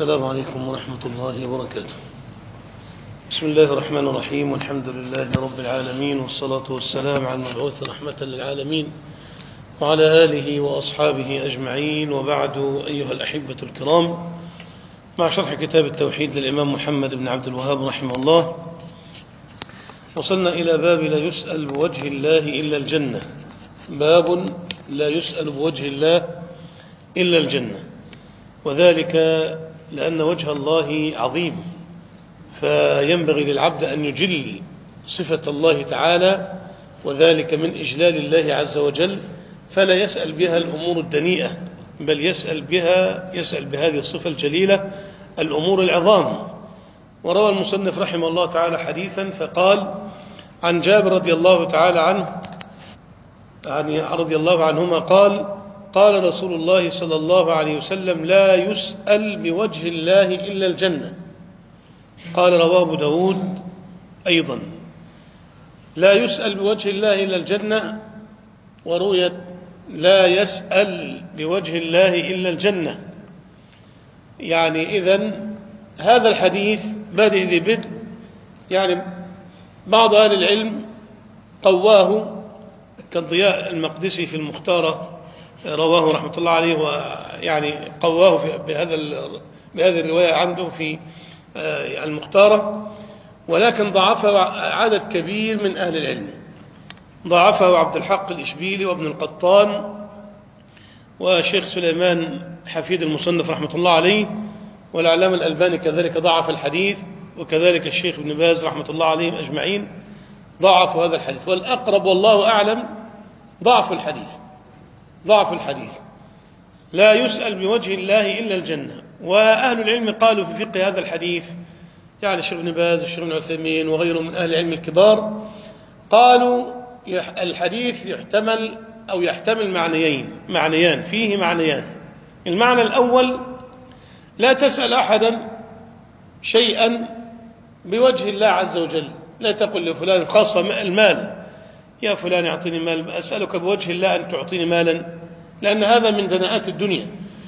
السلام عليكم ورحمة الله وبركاته. بسم الله الرحمن الرحيم، والحمد لله رب العالمين، والصلاة والسلام على المبعوث رحمة للعالمين وعلى آله وأصحابه أجمعين، وبعد. أيها الأحبة الكرام، مع شرح كتاب التوحيد للإمام محمد بن عبد الوهاب رحمه الله، وصلنا إلى باب لا يسأل بوجه الله إلا الجنة. باب لا يسأل بوجه الله إلا الجنة، وذلك لأن وجه الله عظيم، فينبغي للعبد أن يجل صفة الله تعالى، وذلك من إجلال الله عز وجل، فلا يسأل بها الأمور الدنيئة، بل يسأل بهذه الصفة الجليلة الأمور العظام. وروى المصنف رحمه الله تعالى حديثا فقال: عن جابر رضي الله تعالى عنه رضي الله عنهما قال: قال رسول الله صلى الله عليه وسلم: لا يسأل بوجه الله إلا الجنة. قال رواه أبو داود أيضا: لا يسأل بوجه الله إلا الجنة، ورويت: لا يسأل بوجه الله إلا الجنة. يعني إذن هذا الحديث بادئ ذي بدء، يعني بعض أهل العلم قواه كالضياء المقدسي في المختارة، رواه رحمة الله عليه، ويعني قواه بهذه الرواية عنده في المختارة، ولكن ضعفه عدد كبير من أهل العلم. ضعفه عبد الحق الإشبيلي وابن القطان وشيخ سليمان حفيد المصنف رحمة الله عليه، والعلامة الألباني كذلك ضعف الحديث، وكذلك الشيخ ابن باز رحمة الله عليهم أجمعين ضعفوا هذا الحديث. والأقرب والله أعلم ضعف الحديث. لا يسأل بوجه الله إلا الجنة. وأهل العلم قالوا في فقه هذا الحديث، يعني الشيخ ابن باز والشيخ ابن عثيمين وغيرهم من أهل العلم الكبار، قالوا الحديث يحتمل معنيان، فيه معنيان. المعنى الأول: لا تسأل أحدا شيئا بوجه الله عز وجل، لا تقل لفلان، خاصة المال: يا فلان أعطيني مال، أسألك بوجه الله أن تعطيني مالا، لأن هذا من دناءات الدنيا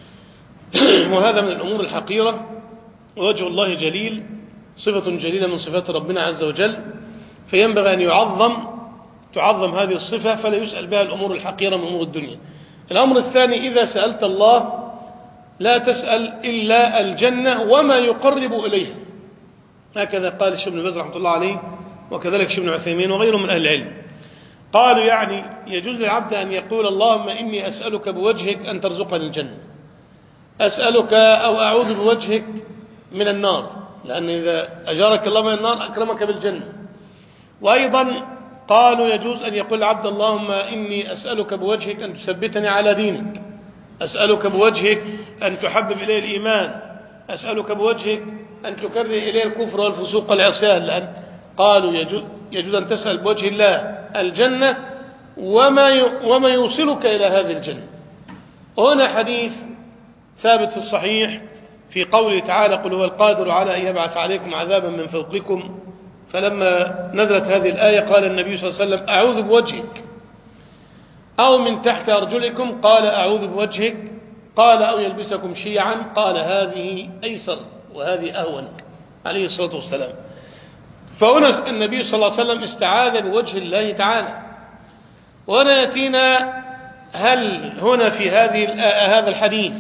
وهذا من الأمور الحقيرة. ووجه الله جليل، صفة جليلة من صفات ربنا عز وجل، فينبغي أن تعظم هذه الصفة، فلا يسأل بها الأمور الحقيرة من أمور الدنيا. الأمر الثاني: إذا سألت الله لا تسأل إلا الجنة وما يقرب إليها. هكذا قال الشيخ ابن باز رحمة الله عليه، وكذلك الشيخ ابن عثيمين وغيرهم من أهل العلم. قالوا يعني يجوز للعبد أن يقول: اللهم إني أسألك بوجهك أن ترزقني الجنة، أسألك أو أعوذ بوجهك من النار، لأن إذا أجارك الله من النار أكرمك بالجنة. وأيضا قالوا يجوز أن يقول العبد: اللهم إني أسألك بوجهك أن تثبتني على دينك، أسألك بوجهك أن تحبب إلي الإيمان، أسألك بوجهك أن تكره إلي الكفر والفسوق والعصيان. لأن قالوا يجوز أن تسأل بوجه الله الجنة وما يوصلك إلى هذه الجنة. وهنا حديث ثابت في الصحيح في قوله تعالى: قل هو القادر على أن يبعث عليكم عذابا من فوقكم. فلما نزلت هذه الآية قال النبي صلى الله عليه وسلم: أعوذ بوجهك، أو من تحت أرجلكم، قال أعوذ بوجهك، قال أو يلبسكم شيعا، قال هذه أيسر وهذه أهون، عليه الصلاة والسلام. فهنا النبي صلى الله عليه وسلم استعاذ بوجه الله تعالى. وهنا يأتينا: هل هنا في هذا الحديث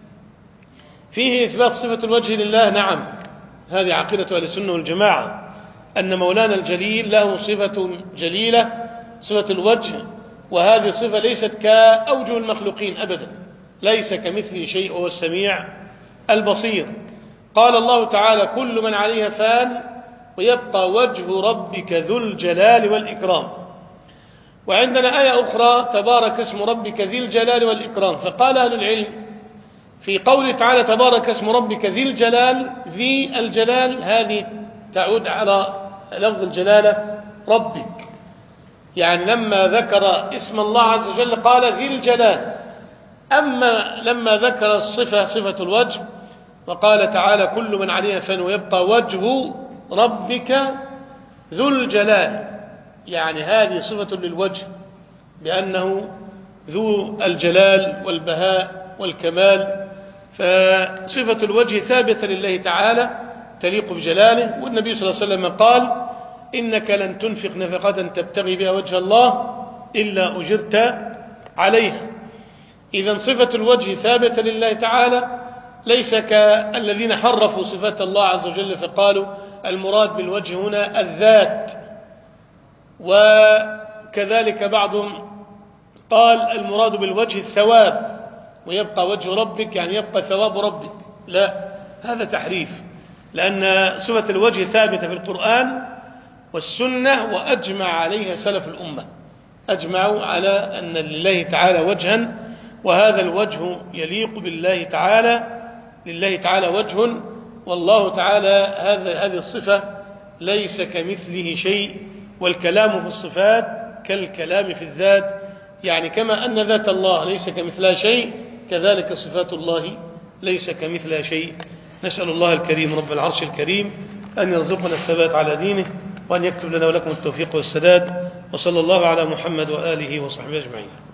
فيه إثبات صفة الوجه لله؟ نعم، هذه عقيدة أهل السنة والجماعة، أن مولانا الجليل له صفة جليلة، صفة الوجه، وهذه الصفة ليست كأوجه المخلوقين أبدا، ليس كمثله شيء، وهو السميع البصير. قال الله تعالى: كل من عليها فان ويبقى وجه ربك ذو الجلال والإكرام. وعندنا آية أخرى: تبارك اسم ربك ذي الجلال والإكرام. فقال أهل العلم في قوله تعالى: تبارك اسم ربك ذي الجلال، ذي الجلال هذه تعود على لفظ الجلالة ربك، يعني لما ذكر اسم الله عز وجل قال ذي الجلال. أما لما ذكر الصفة، صفة الوجه، وقال تعالى: كل من عليها فان ويبقى وجه ربك ذو الجلال، يعني هذه صفة للوجه بأنه ذو الجلال والبهاء والكمال، فصفة الوجه ثابتة لله تعالى تليق بجلاله، والنبي صلى الله عليه وسلم قال: إنك لن تنفق نفقة تبتغي بها وجه الله إلا أجرت عليها. إذن صفة الوجه ثابتة لله تعالى، ليس كالذين حرفوا صفات الله عز وجل فقالوا المراد بالوجه هنا الذات، وكذلك بعضهم قال المراد بالوجه الثواب، ويبقى وجه ربك يعني يبقى ثواب ربك. لا، هذا تحريف، لأن صفة الوجه ثابتة في القرآن والسنة، وأجمع عليها سلف الأمة، أجمعوا على أن لله تعالى وجها، وهذا الوجه يليق بالله تعالى، لله تعالى وجه، والله تعالى هذه الصفة ليس كمثله شيء. والكلام في الصفات كالكلام في الذات، يعني كما أن ذات الله ليس كمثلها شيء، كذلك صفات الله ليس كمثلها شيء. نسأل الله الكريم رب العرش الكريم أن يرزقنا الثبات على دينه، وأن يكتب لنا ولكم التوفيق والسداد، وصلى الله على محمد وآله وصحبه أجمعين.